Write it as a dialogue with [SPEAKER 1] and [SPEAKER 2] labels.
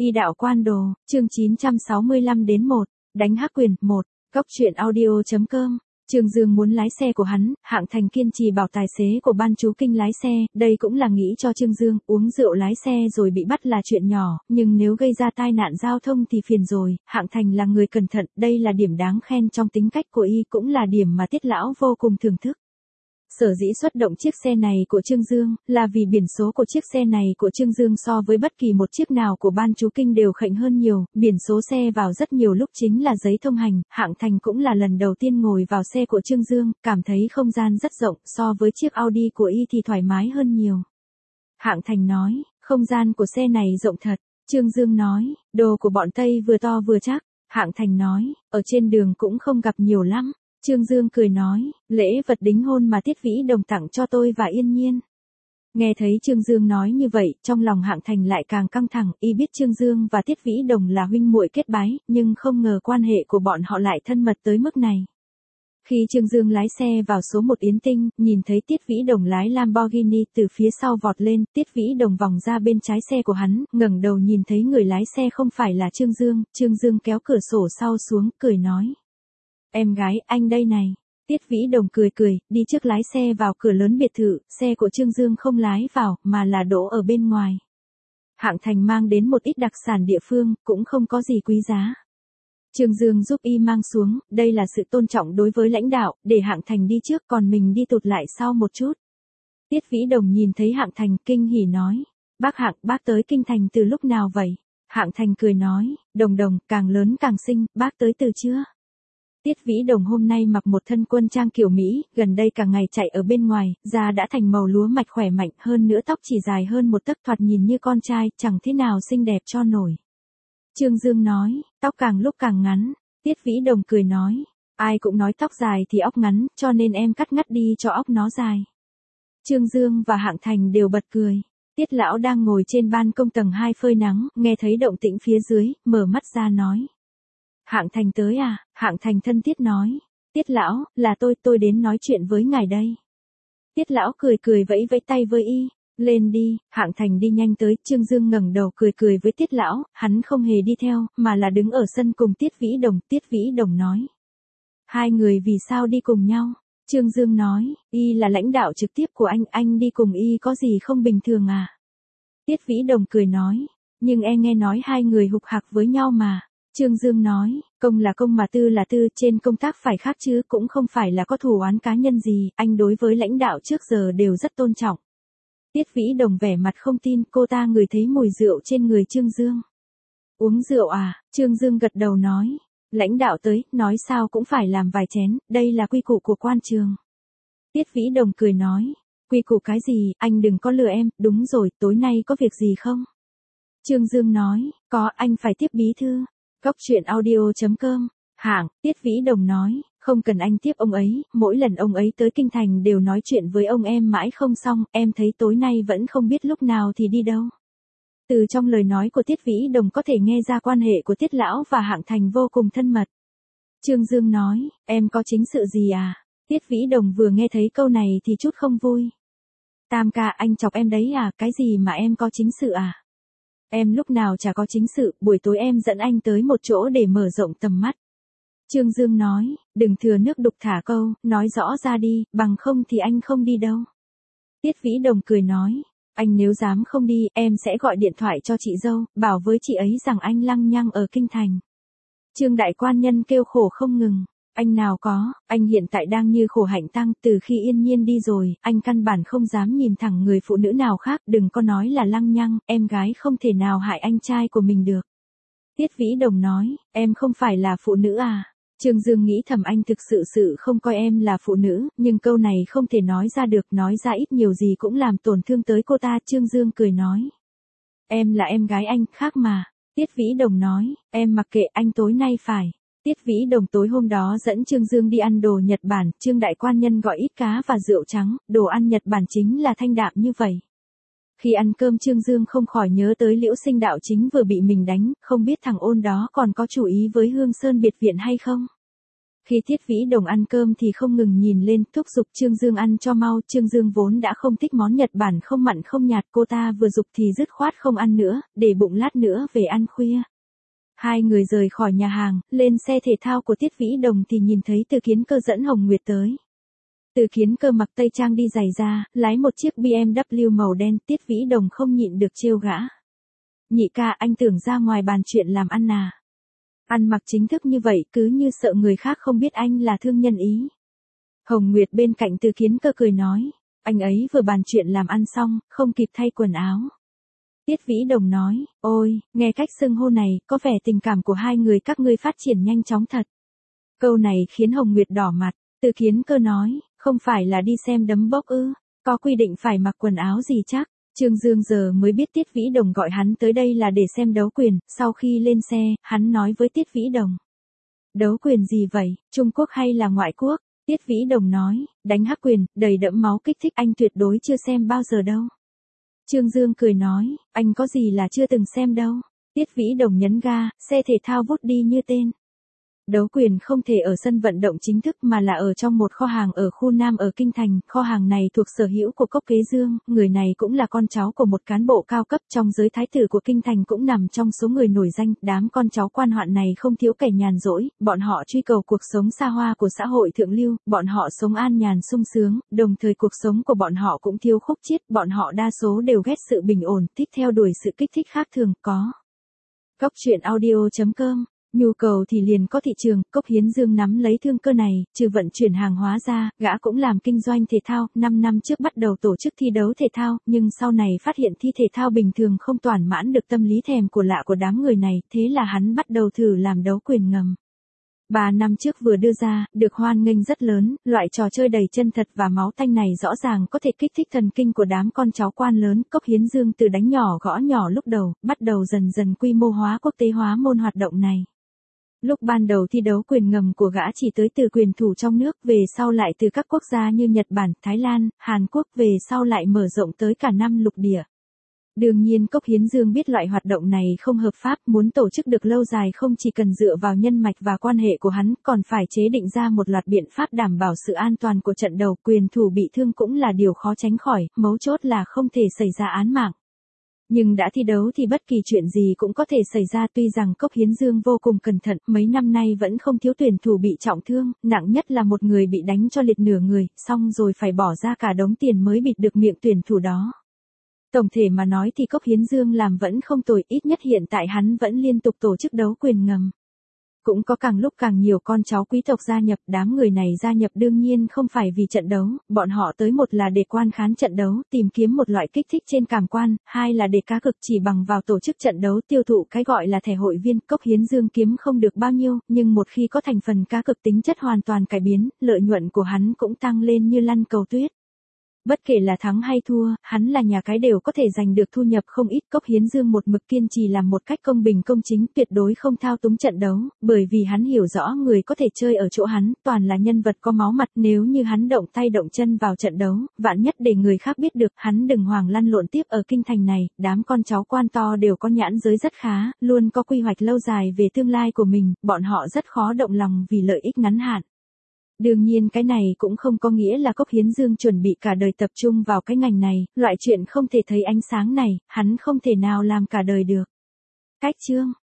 [SPEAKER 1] Y đạo quan đồ, chương 965 đến 1, đánh hắc quyền, 1, góc truyện audio.com. Trương Dương muốn lái xe của hắn, Hạng Thành kiên trì bảo tài xế của Ban Chú Kinh lái xe, đây cũng là nghĩ cho Trương Dương, uống rượu lái xe rồi bị bắt là chuyện nhỏ, nhưng nếu gây ra tai nạn giao thông thì phiền rồi. Hạng Thành là người cẩn thận, đây là điểm đáng khen trong tính cách của y, cũng là điểm mà Tiết lão vô cùng thưởng thức. Sở dĩ xuất động chiếc xe này của Trương Dương, là vì biển số của chiếc xe này của Trương Dương so với bất kỳ một chiếc nào của Ban Chú Kinh đều khệnh hơn nhiều, biển số xe vào rất nhiều lúc chính là giấy thông hành. Hạng Thành cũng là lần đầu tiên ngồi vào xe của Trương Dương, cảm thấy không gian rất rộng, so với chiếc Audi của y thì thoải mái hơn nhiều. Hạng Thành nói, không gian của xe này rộng thật. Trương Dương nói, đồ của bọn Tây vừa to vừa chắc. Hạng Thành nói, ở trên đường cũng không gặp nhiều lắm. Trương Dương cười nói, lễ vật đính hôn mà Tiết Vĩ Đồng tặng cho tôi và Yên Nhiên. Nghe thấy Trương Dương nói như vậy, trong lòng Hạng Thành lại càng căng thẳng, y biết Trương Dương và Tiết Vĩ Đồng là huynh muội kết bái, nhưng không ngờ quan hệ của bọn họ lại thân mật tới mức này. Khi Trương Dương lái xe vào số 1 Yến Tinh, nhìn thấy Tiết Vĩ Đồng lái Lamborghini từ phía sau vọt lên, Tiết Vĩ Đồng vòng ra bên trái xe của hắn, ngẩng đầu nhìn thấy người lái xe không phải là Trương Dương kéo cửa sổ sau xuống, cười nói. Em gái, anh đây này. Tiết Vĩ Đồng cười, đi trước lái xe vào cửa lớn biệt thự, xe của Trương Dương không lái vào, mà là đỗ ở bên ngoài. Hạng Thành mang đến một ít đặc sản địa phương, cũng không có gì quý giá. Trương Dương giúp y mang xuống, đây là sự tôn trọng đối với lãnh đạo, để Hạng Thành đi trước còn mình đi tụt lại sau một chút. Tiết Vĩ Đồng nhìn thấy Hạng Thành kinh hỉ nói, bác Hạng, bác tới Kinh Thành từ lúc nào vậy? Hạng Thành cười nói, Đồng, càng lớn càng xinh, bác tới từ chưa? Tiết Vĩ Đồng hôm nay mặc một thân quân trang kiểu Mỹ, gần đây cả ngày chạy ở bên ngoài, da đã thành màu lúa mạch khỏe mạnh, hơn nữa tóc chỉ dài hơn một tấc, thoạt nhìn như con trai, chẳng thế nào xinh đẹp cho nổi. Trương Dương nói, tóc càng lúc càng ngắn. Tiết Vĩ Đồng cười nói, ai cũng nói tóc dài thì óc ngắn, cho nên em cắt ngắt đi cho óc nó dài. Trương Dương và Hạng Thành đều bật cười. Tiết lão đang ngồi trên ban công tầng 2 phơi nắng, nghe thấy động tĩnh phía dưới, mở mắt ra nói. Hạng Thành tới à? Hạng Thành thân thiết nói. Tiết lão, là tôi đến nói chuyện với ngài đây. Tiết lão cười vẫy tay với y. Lên đi. Hạng Thành đi nhanh tới, Trương Dương ngẩng đầu cười với Tiết lão, hắn không hề đi theo, mà là đứng ở sân cùng Tiết Vĩ Đồng. Tiết Vĩ Đồng nói. Hai người vì sao đi cùng nhau? Trương Dương nói, y là lãnh đạo trực tiếp của anh đi cùng y có gì không bình thường à? Tiết Vĩ Đồng cười nói, nhưng em nghe nói hai người hục hặc với nhau mà. Trương Dương nói, công là công mà tư là tư, trên công tác phải khác chứ, cũng không phải là có thù oán cá nhân gì, anh đối với lãnh đạo trước giờ đều rất tôn trọng. Tiết Vĩ Đồng vẻ mặt không tin, cô ta ngửi thấy mùi rượu trên người Trương Dương. Uống rượu à? Trương Dương gật đầu nói, lãnh đạo tới, nói sao cũng phải làm vài chén, đây là quy củ của quan trường. Tiết Vĩ Đồng cười nói, quy củ cái gì, anh đừng có lừa em, đúng rồi, tối nay có việc gì không? Trương Dương nói, có, anh phải tiếp bí thư. Góc truyện audio.com. Hạng, Tiết Vĩ Đồng nói, không cần anh tiếp ông ấy, mỗi lần ông ấy tới Kinh Thành đều nói chuyện với ông em mãi không xong, em thấy tối nay vẫn không biết lúc nào thì đi đâu. Từ trong lời nói của Tiết Vĩ Đồng có thể nghe ra quan hệ của Tiết lão và Hạng Thành vô cùng thân mật. Trương Dương nói, em có chính sự gì à? Tiết Vĩ Đồng vừa nghe thấy câu này thì chút không vui. Tam ca, anh chọc em đấy à, cái gì mà em có chính sự à? Em lúc nào chả có chính sự, buổi tối em dẫn anh tới một chỗ để mở rộng tầm mắt. Trương Dương nói, đừng thừa nước đục thả câu, nói rõ ra đi, bằng không thì anh không đi đâu. Tiết Vĩ Đồng cười nói, anh nếu dám không đi, em sẽ gọi điện thoại cho chị dâu, bảo với chị ấy rằng anh lăng nhăng ở Kinh Thành. Trương đại quan nhân kêu khổ không ngừng. Anh nào có, anh hiện tại đang như khổ hạnh tăng, từ khi Yên Nhiên đi rồi, anh căn bản không dám nhìn thẳng người phụ nữ nào khác, đừng có nói là lăng nhăng, em gái không thể nào hại anh trai của mình được. Tiết Vĩ Đồng nói, em không phải là phụ nữ à? Trương Dương nghĩ thầm anh thực sự không coi em là phụ nữ, nhưng câu này không thể nói ra được, nói ra ít nhiều gì cũng làm tổn thương tới cô ta. Trương Dương cười nói, em là em gái anh, khác mà. Tiết Vĩ Đồng nói, em mặc kệ, anh tối nay phải. Tiết Vĩ Đồng tối hôm đó dẫn Trương Dương đi ăn đồ Nhật Bản, Trương đại quan nhân gọi ít cá và rượu trắng, đồ ăn Nhật Bản chính là thanh đạm như vậy. Khi ăn cơm Trương Dương không khỏi nhớ tới Liễu Sinh đạo chính vừa bị mình đánh, không biết thằng ôn đó còn có chủ ý với Hương Sơn biệt viện hay không. Khi Tiết Vĩ Đồng ăn cơm thì không ngừng nhìn lên, thúc giục Trương Dương ăn cho mau. Trương Dương vốn đã không thích món Nhật Bản không mặn không nhạt, cô ta vừa giục thì dứt khoát không ăn nữa, để bụng lát nữa về ăn khuya. Hai người rời khỏi nhà hàng, lên xe thể thao của Tiết Vĩ Đồng thì nhìn thấy Từ Kiến Cơ dẫn Hồng Nguyệt tới. Từ Kiến Cơ mặc tây trang đi giày da, lái một chiếc BMW màu đen. Tiết Vĩ Đồng không nhịn được trêu gã. Nhị ca, anh tưởng ra ngoài bàn chuyện làm ăn à? Ăn mặc chính thức như vậy cứ như sợ người khác không biết anh là thương nhân ý. Hồng Nguyệt bên cạnh Từ Kiến Cơ cười nói, anh ấy vừa bàn chuyện làm ăn xong, không kịp thay quần áo. Tiết Vĩ Đồng nói, ôi, nghe cách xưng hô này, có vẻ tình cảm của hai người các ngươi phát triển nhanh chóng thật. Câu này khiến Hồng Nguyệt đỏ mặt. Từ Kiến Cơ nói, không phải là đi xem đấm bốc ư, có quy định phải mặc quần áo gì chắc. Trương Dương giờ mới biết Tiết Vĩ Đồng gọi hắn tới đây là để xem đấu quyền. Sau khi lên xe, hắn nói với Tiết Vĩ Đồng. Đấu quyền gì vậy, Trung Quốc hay là ngoại quốc? Tiết Vĩ Đồng nói, đánh hắc quyền, đầy đẫm máu kích thích, anh tuyệt đối chưa xem bao giờ đâu. Trương Dương cười nói, anh có gì là chưa từng xem đâu. Tiết Vĩ Đồng nhấn ga, xe thể thao vút đi như tên. Đấu quyền không thể ở sân vận động chính thức mà là ở trong một kho hàng ở khu Nam ở Kinh Thành. Kho hàng này thuộc sở hữu của Cốc Kế Dương, người này cũng là con cháu của một cán bộ cao cấp trong giới thái tử của Kinh Thành, cũng nằm trong số người nổi danh. Đám con cháu quan hoạn này không thiếu kẻ nhàn rỗi, bọn họ truy cầu cuộc sống xa hoa của xã hội thượng lưu, bọn họ sống an nhàn sung sướng, đồng thời cuộc sống của bọn họ cũng thiếu khúc chiết, bọn họ đa số đều ghét sự bình ổn, thích theo đuổi sự kích thích khác thường. Có Cốc truyện audio.com. Nhu cầu thì liền có thị trường. Cốc Hiến Dương nắm lấy thương cơ này, trừ vận chuyển hàng hóa ra, gã cũng làm kinh doanh thể thao. 5 năm trước bắt đầu tổ chức thi đấu thể thao, nhưng sau này phát hiện thi thể thao bình thường không thỏa mãn được tâm lý thèm của lạ của đám người này, thế là hắn bắt đầu thử làm đấu quyền ngầm. 3 năm trước vừa đưa ra, được hoan nghênh rất lớn, loại trò chơi đầy chân thật và máu tanh này rõ ràng có thể kích thích thần kinh của đám con cháu quan lớn. Cốc Hiến Dương từ đánh nhỏ gõ nhỏ lúc đầu, bắt đầu dần dần quy mô hóa, quốc tế hóa môn hoạt động này. Lúc ban đầu thi đấu quyền ngầm của gã chỉ tới từ quyền thủ trong nước, về sau lại từ các quốc gia như Nhật Bản, Thái Lan, Hàn Quốc, về sau lại mở rộng tới cả 5 lục địa. Đương nhiên Cốc Hiến Dương biết loại hoạt động này không hợp pháp, muốn tổ chức được lâu dài không chỉ cần dựa vào nhân mạch và quan hệ của hắn, còn phải chế định ra một loạt biện pháp đảm bảo sự an toàn của trận đấu. Quyền thủ bị thương cũng là điều khó tránh khỏi, mấu chốt là không thể xảy ra án mạng. Nhưng đã thi đấu thì bất kỳ chuyện gì cũng có thể xảy ra. Tuy rằng Cốc Hiến Dương vô cùng cẩn thận, mấy năm nay vẫn không thiếu tuyển thủ bị trọng thương, nặng nhất là một người bị đánh cho liệt nửa người, xong rồi phải bỏ ra cả đống tiền mới bịt được miệng tuyển thủ đó. Tổng thể mà nói thì Cốc Hiến Dương làm vẫn không tồi, ít nhất hiện tại hắn vẫn liên tục tổ chức đấu quyền ngầm. Cũng có càng lúc càng nhiều con cháu quý tộc gia nhập. Đám người này gia nhập đương nhiên không phải vì trận đấu, bọn họ tới một là để quan khán trận đấu, tìm kiếm một loại kích thích trên cảm quan, hai là để cá cược chỉ bằng vào tổ chức trận đấu, tiêu thụ cái gọi là thẻ hội viên. Cốc Hiến Dương kiếm không được bao nhiêu, nhưng một khi có thành phần cá cược tính chất hoàn toàn cải biến, lợi nhuận của hắn cũng tăng lên như lăn cầu tuyết. Bất kể là thắng hay thua, hắn là nhà cái đều có thể giành được thu nhập không ít. Cốc Hiến Dương một mực kiên trì làm một cách công bình công chính, tuyệt đối không thao túng trận đấu, bởi vì hắn hiểu rõ người có thể chơi ở chỗ hắn, toàn là nhân vật có máu mặt. Nếu như hắn động tay động chân vào trận đấu, vạn nhất để người khác biết được, hắn đừng hoảng lăn lộn tiếp ở kinh thành này. Đám con cháu quan to đều có nhãn giới rất khá, luôn có quy hoạch lâu dài về tương lai của mình, bọn họ rất khó động lòng vì lợi ích ngắn hạn. Đương nhiên cái này cũng không có nghĩa là Cốc Hiến Dương chuẩn bị cả đời tập trung vào cái ngành này, loại chuyện không thể thấy ánh sáng này, hắn không thể nào làm cả đời được. Cách chương